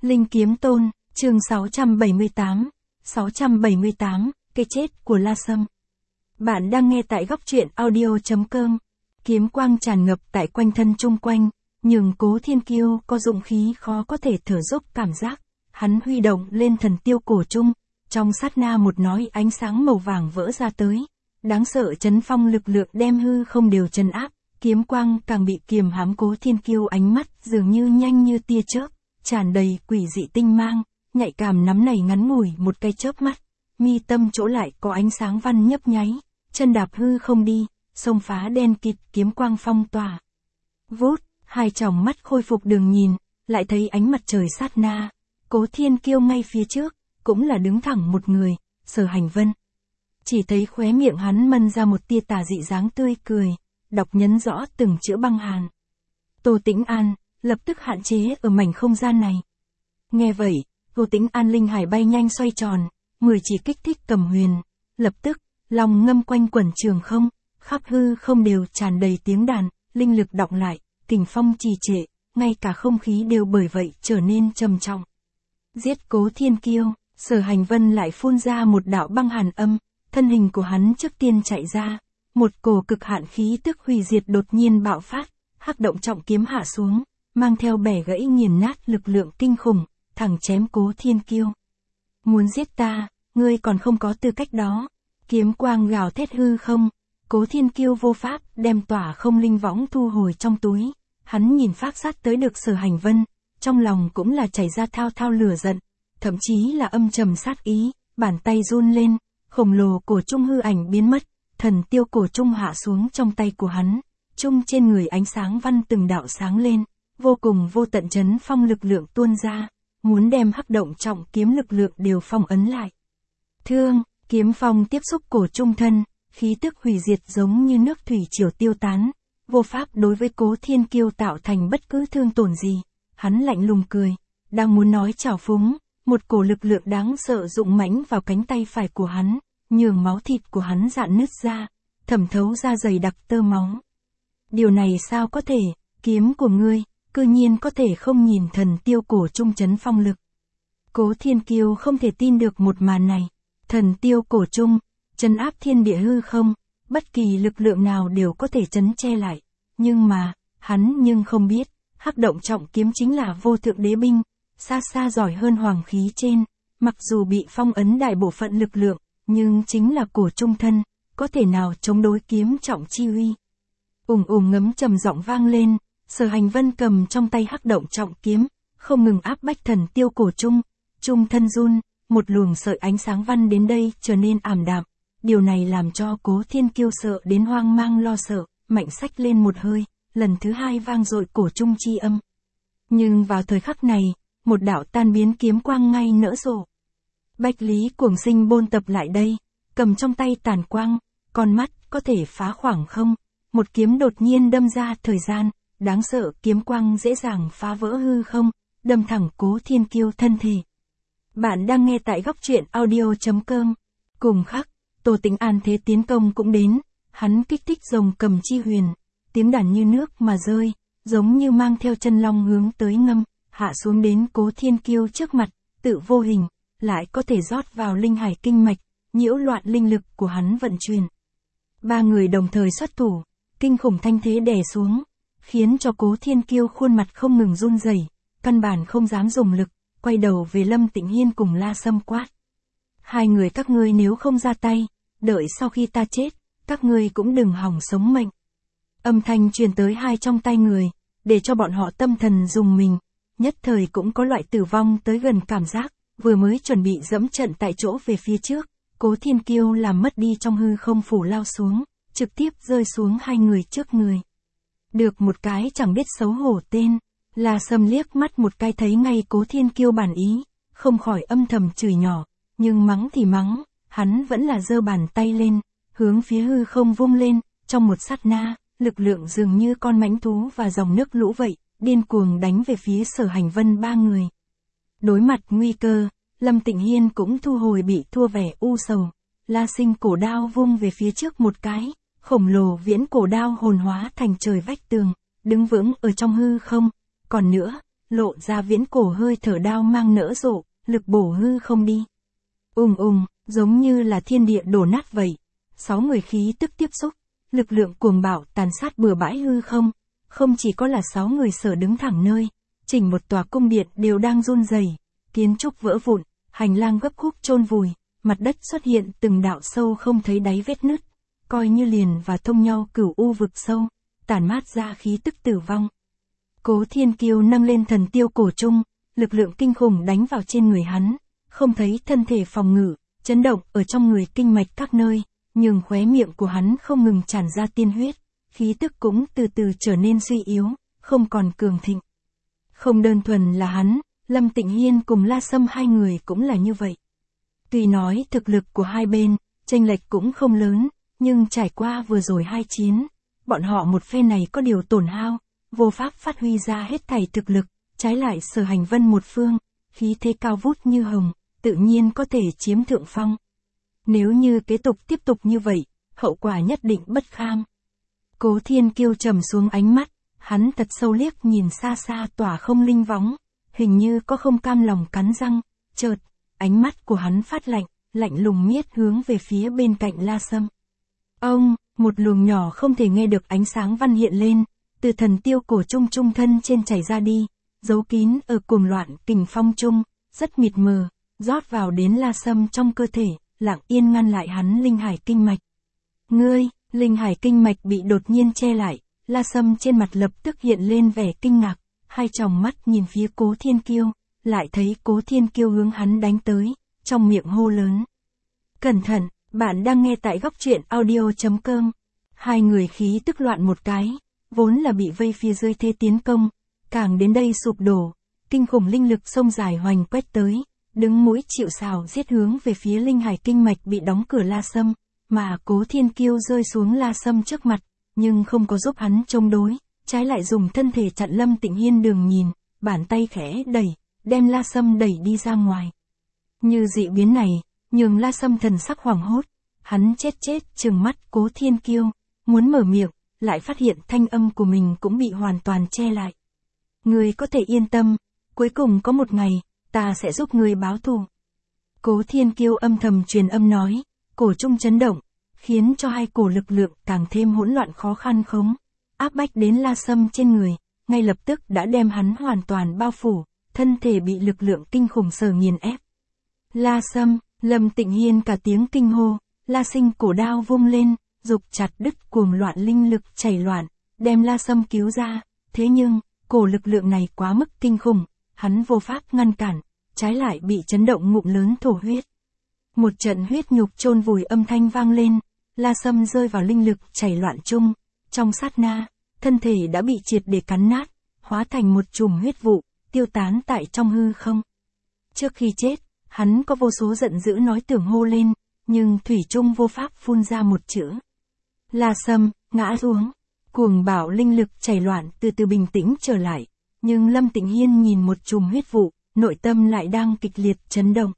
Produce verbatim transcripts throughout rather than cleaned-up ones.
Linh Kiếm Tôn, chương sáu trăm bảy mươi tám, sáu trăm bảy mươi tám, cái chết của La Sâm. Bạn đang nghe tại góc truyện audio chấm com. Kiếm quang tràn ngập tại quanh thân chung quanh, nhưng Cố Thiên Kiêu có dụng khí khó có thể thở dốc cảm giác. Hắn huy động lên thần tiêu cổ trung, trong sát na một nói ánh sáng màu vàng vỡ ra tới. Đáng sợ chấn phong lực lượng đem hư không đều trấn áp, kiếm quang càng bị kiềm hãm. Cố Thiên Kiêu ánh mắt dường như nhanh như tia chớp, tràn đầy quỷ dị tinh mang, nhạy cảm nắm này ngắn ngủi một cái chớp mắt, mi tâm chỗ lại có ánh sáng văn nhấp nháy, chân đạp hư không đi, xông phá đen kịt kiếm quang phong tỏa. Vút, hai tròng mắt khôi phục đường nhìn, lại thấy ánh mặt trời sát na, Cố Thiên Kiêu ngay phía trước, cũng là đứng thẳng một người, Sở Hành Vân. Chỉ thấy khóe miệng hắn mân ra một tia tà dị dáng tươi cười, đọc nhấn rõ từng chữ băng hàn. Tô Tĩnh An, lập tức hạn chế ở mảnh không gian này. Nghe vậy, Tô Tĩnh An linh hải bay nhanh xoay tròn, mười chỉ kích thích cầm huyền, lập tức, lòng ngâm quanh quẩn trường không, khắp hư không đều tràn đầy tiếng đàn, linh lực đọng lại, kình phong trì trệ, ngay cả không khí đều bởi vậy trở nên trầm trọng. Giết Cố Thiên Kiêu, Sở Hành Vân lại phun ra một đạo băng hàn âm, thân hình của hắn trước tiên chạy ra, một cổ cực hạn khí tức hủy diệt đột nhiên bạo phát, hắc động trọng kiếm hạ xuống, mang theo bẻ gãy nghiền nát lực lượng kinh khủng, thẳng chém Cố Thiên Kiêu. Muốn giết ta, ngươi còn không có tư cách đó. Kiếm quang gào thét hư không, Cố Thiên Kiêu vô pháp đem tỏa không linh võng thu hồi trong túi. Hắn nhìn phác sát tới được Sở Hành Vân, trong lòng cũng là chảy ra thao thao lửa giận, thậm chí là âm trầm sát ý, bàn tay run lên, khổng lồ cổ trung hư ảnh biến mất, thần tiêu cổ trung hạ xuống trong tay của hắn, trung trên người ánh sáng văn từng đạo sáng lên, vô cùng vô tận chấn phong lực lượng tuôn ra, muốn đem hắc động trọng kiếm lực lượng đều phong ấn lại. Thương, kiếm phong tiếp xúc cổ trung thân, khí tức hủy diệt giống như nước thủy triều tiêu tán, vô pháp đối với Cố Thiên Kiêu tạo thành bất cứ thương tổn gì. Hắn lạnh lùng cười, đang muốn nói trào phúng, một cổ lực lượng đáng sợ rụng mãnh vào cánh tay phải của hắn, nhường máu thịt của hắn rạn nứt ra, thẩm thấu ra dày đặc tơ máu. Điều này sao có thể, kiếm của ngươi, cư nhiên có thể không nhìn thần tiêu cổ trung chấn phong lực. Cố Thiên Kiêu không thể tin được một màn này, thần tiêu cổ trung, trấn áp thiên địa hư không, bất kỳ lực lượng nào đều có thể chấn che lại, nhưng mà, hắn nhưng không biết, hắc động trọng kiếm chính là vô thượng đế binh, xa xa giỏi hơn hoàng khí trên, mặc dù bị phong ấn đại bộ phận lực lượng, nhưng chính là cổ trung thân, có thể nào chống đối kiếm trọng chi uy. Ùng ùng ngấm trầm giọng vang lên, Sở Hành Vân cầm trong tay hắc động trọng kiếm, không ngừng áp bách thần tiêu cổ trung, trung thân run, một luồng sợi ánh sáng văn đến đây trở nên ảm đạm, điều này làm cho Cố Thiên Kiêu sợ đến hoang mang lo sợ, mạnh xách lên một hơi, lần thứ hai vang dội cổ trung chi âm. Nhưng vào thời khắc này, một đạo tan biến kiếm quang ngay nở rộ. Bách Lý Cuồng Sinh bôn tập lại đây, cầm trong tay tàn quang, con mắt có thể phá khoảng không, một kiếm đột nhiên đâm ra thời gian, đáng sợ kiếm quang dễ dàng phá vỡ hư không, đâm thẳng Cố Thiên Kiêu thân thể. Bạn đang nghe tại góc truyện audio chấm com. Cùng khắc, Tô Tĩnh An thế tiến công cũng đến, hắn kích thích rồng cầm chi huyền, tiếng đàn như nước mà rơi, giống như mang theo chân long hướng tới ngâm, hạ xuống đến Cố Thiên Kiêu trước mặt, tự vô hình, lại có thể rót vào linh hải kinh mạch, nhiễu loạn linh lực của hắn vận chuyển. Ba người đồng thời xuất thủ, kinh khủng thanh thế đè xuống, khiến cho Cố Thiên Kiêu khuôn mặt không ngừng run rẩy, căn bản không dám dùng lực, quay đầu về Lâm Tĩnh Hiên cùng La Sâm quát. Hai người các ngươi nếu không ra tay, đợi sau khi ta chết, các ngươi cũng đừng hòng sống mệnh. Âm thanh truyền tới hai trong tay người, để cho bọn họ tâm thần dùng mình, nhất thời cũng có loại tử vong tới gần cảm giác, vừa mới chuẩn bị dẫm trận tại chỗ về phía trước, Cố Thiên Kiêu làm mất đi trong hư không phủ lao xuống, trực tiếp rơi xuống hai người trước người. Được một cái chẳng biết xấu hổ tên, La Sâm liếc mắt một cái thấy ngay Cố Thiên Kiêu bản ý, không khỏi âm thầm chửi nhỏ, nhưng mắng thì mắng, hắn vẫn là giơ bàn tay lên, hướng phía hư không vung lên, trong một sát na, lực lượng dường như con mãnh thú và dòng nước lũ vậy, điên cuồng đánh về phía Sở Hành Vân ba người. Đối mặt nguy cơ, Lâm Tĩnh Hiên cũng thu hồi bị thua vẻ u sầu, La Sinh cổ đao vung về phía trước một cái, khổng lồ viễn cổ đao hồn hóa thành trời vách tường, đứng vững ở trong hư không, còn nữa, lộ ra viễn cổ hơi thở đao mang nở rộ, lực bổ hư không đi. Ùng ùng, giống như là thiên địa đổ nát vậy. Sáu người khí tức tiếp xúc, lực lượng cuồng bạo tàn sát bừa bãi hư không. Không chỉ có là sáu người sở đứng thẳng nơi, chỉnh một tòa cung điện đều đang run rẩy, kiến trúc vỡ vụn, hành lang gấp khúc chôn vùi, mặt đất xuất hiện từng đạo sâu không thấy đáy vết nứt, coi như liền và thông nhau cửu u vực sâu, tản mát ra khí tức tử vong. Cố Thiên Kiêu nâng lên thần tiêu cổ trung, lực lượng kinh khủng đánh vào trên người hắn, không thấy thân thể phòng ngự, chấn động ở trong người kinh mạch các nơi, nhưng khóe miệng của hắn không ngừng tràn ra tiên huyết, khí tức cũng từ từ trở nên suy yếu, không còn cường thịnh. Không đơn thuần là hắn, Lâm Tịnh Hiên cùng La Sâm hai người cũng là như vậy. Tuy nói thực lực của hai bên, chênh lệch cũng không lớn, nhưng trải qua vừa rồi hai chiến, bọn họ một phe này có điều tổn hao, vô pháp phát huy ra hết thảy thực lực, trái lại Sở Hành Vân một phương, khí thế cao vút như hồng, tự nhiên có thể chiếm thượng phong. Nếu như kế tục tiếp tục như vậy, hậu quả nhất định bất kham. Cố Thiên Kiêu trầm xuống ánh mắt, hắn thật sâu liếc nhìn xa xa tỏa không linh võng, hình như có không cam lòng cắn răng, chợt, ánh mắt của hắn phát lạnh, lạnh lùng miết hướng về phía bên cạnh La Sâm. Ông, một luồng nhỏ không thể nghe được ánh sáng văn hiện lên, từ thần tiêu cổ trung trung thân trên chảy ra đi, giấu kín ở cuồng loạn kình phong trung, rất mịt mờ, rót vào đến La Sâm trong cơ thể, lặng yên ngăn lại hắn linh hải kinh mạch. Ngươi, linh hải kinh mạch bị đột nhiên che lại, La Sâm trên mặt lập tức hiện lên vẻ kinh ngạc, hai tròng mắt nhìn phía Cố Thiên Kiêu, lại thấy Cố Thiên Kiêu hướng hắn đánh tới, trong miệng hô lớn. Cẩn thận, bạn đang nghe tại góc truyện audio chấm com. Hai người khí tức loạn một cái, vốn là bị vây phía dưới thế tiến công, càng đến đây sụp đổ, kinh khủng linh lực sông dài hoành quét tới, đứng mũi chịu sào giết hướng về phía linh hải kinh mạch bị đóng cửa La Sâm, mà Cố Thiên Kiêu rơi xuống La Sâm trước mặt, nhưng không có giúp hắn chống đối, trái lại dùng thân thể chặn Lâm Tịnh Hiên đường nhìn, bàn tay khẽ đẩy, đem La Sâm đẩy đi ra ngoài. Như dị biến này, nhường La Sâm thần sắc hoảng hốt, hắn chết chết trừng mắt Cố Thiên Kiêu, muốn mở miệng, lại phát hiện thanh âm của mình cũng bị hoàn toàn che lại. Ngươi có thể yên tâm, cuối cùng có một ngày, ta sẽ giúp ngươi báo thù. Cố Thiên Kiêu âm thầm truyền âm nói, cổ trung chấn động, khiến cho hai cổ lực lượng càng thêm hỗn loạn khó khăn khống, áp bách đến La Sâm trên người, ngay lập tức đã đem hắn hoàn toàn bao phủ, thân thể bị lực lượng kinh khủng sờ nghiền ép. La Sâm, Lâm Tịnh Hiên cả tiếng kinh hô, La Sinh cổ đao vung lên, dục chặt đứt cuồng loạn linh lực chảy loạn, đem La Sâm cứu ra, thế nhưng, cổ lực lượng này quá mức kinh khủng, hắn vô pháp ngăn cản, trái lại bị chấn động ngụm lớn thổ huyết. Một trận huyết nhục chôn vùi âm thanh vang lên, La Sâm rơi vào linh lực chảy loạn chung, trong sát na, thân thể đã bị triệt để cắn nát, hóa thành một chùm huyết vụ, tiêu tán tại trong hư không. Trước khi chết, hắn có vô số giận dữ nói tưởng hô lên, nhưng thủy chung vô pháp phun ra một chữ. La Sâm, ngã xuống, cuồng bạo linh lực chảy loạn từ từ bình tĩnh trở lại, nhưng Lâm Tịnh Hiên nhìn một chùm huyết vụ, nội tâm lại đang kịch liệt chấn động.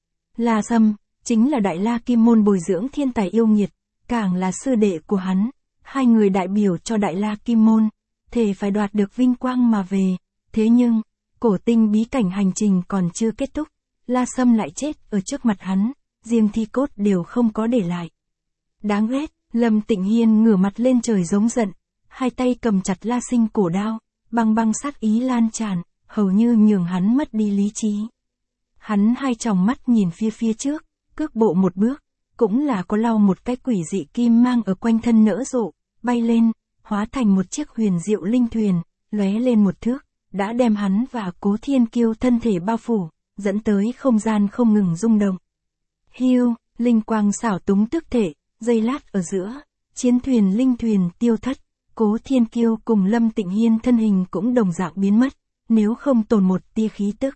La Sâm, chính là Đại La Kim Môn bồi dưỡng thiên tài yêu nghiệt, càng là sư đệ của hắn, hai người đại biểu cho Đại La Kim Môn, thề phải đoạt được vinh quang mà về, thế nhưng, cổ tinh bí cảnh hành trình còn chưa kết thúc, La Sâm lại chết ở trước mặt hắn, riêng thi cốt đều không có để lại. Đáng ghét, Lâm Tịnh Hiên ngửa mặt lên trời giống giận, hai tay cầm chặt La Sinh cổ đao, băng băng sát ý lan tràn, hầu như nhường hắn mất đi lý trí. Hắn hai tròng mắt nhìn phía phía trước, cước bộ một bước, cũng là có lau một cái quỷ dị kim mang ở quanh thân nở rộ, bay lên, hóa thành một chiếc huyền diệu linh thuyền, lóe lên một thước, đã đem hắn và Cố Thiên Kiêu thân thể bao phủ, dẫn tới không gian không ngừng rung động. Hiu, linh quang xảo túng tức thể, giây lát ở giữa, chiến thuyền linh thuyền tiêu thất, Cố Thiên Kiêu cùng Lâm Tịnh Hiên thân hình cũng đồng dạng biến mất, nếu không tồn một tia khí tức.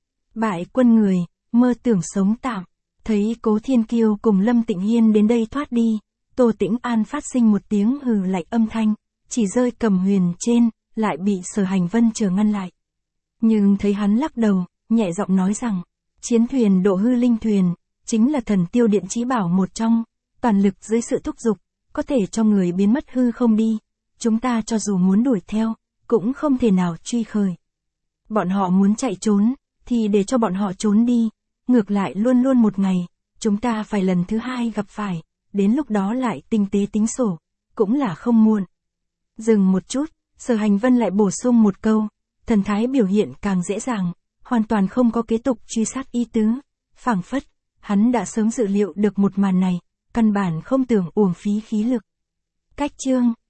Bại quân người, mơ tưởng sống tạm, thấy Cố Thiên Kiêu cùng Lâm Tịnh Hiên đến đây thoát đi, Tô Tĩnh An phát sinh một tiếng hừ lạnh âm thanh, chỉ rơi cầm huyền trên, lại bị Sở Hành Vân chờ ngăn lại. Nhưng thấy hắn lắc đầu, nhẹ giọng nói rằng, chiến thuyền độ hư linh thuyền, chính là thần tiêu điện chí bảo một trong, toàn lực dưới sự thúc giục, có thể cho người biến mất hư không đi, chúng ta cho dù muốn đuổi theo, cũng không thể nào truy khởi. Bọn họ muốn chạy trốn, thì để cho bọn họ trốn đi. Ngược lại luôn luôn một ngày, chúng ta phải lần thứ hai gặp phải, đến lúc đó lại tinh tế tính sổ, cũng là không muộn. Dừng một chút, Sở Hành Vân lại bổ sung một câu, thần thái biểu hiện càng dễ dàng, hoàn toàn không có kế tục truy sát ý tứ. Phảng phất, hắn đã sớm dự liệu được một màn này, căn bản không tưởng uổng phí khí lực. Cách chương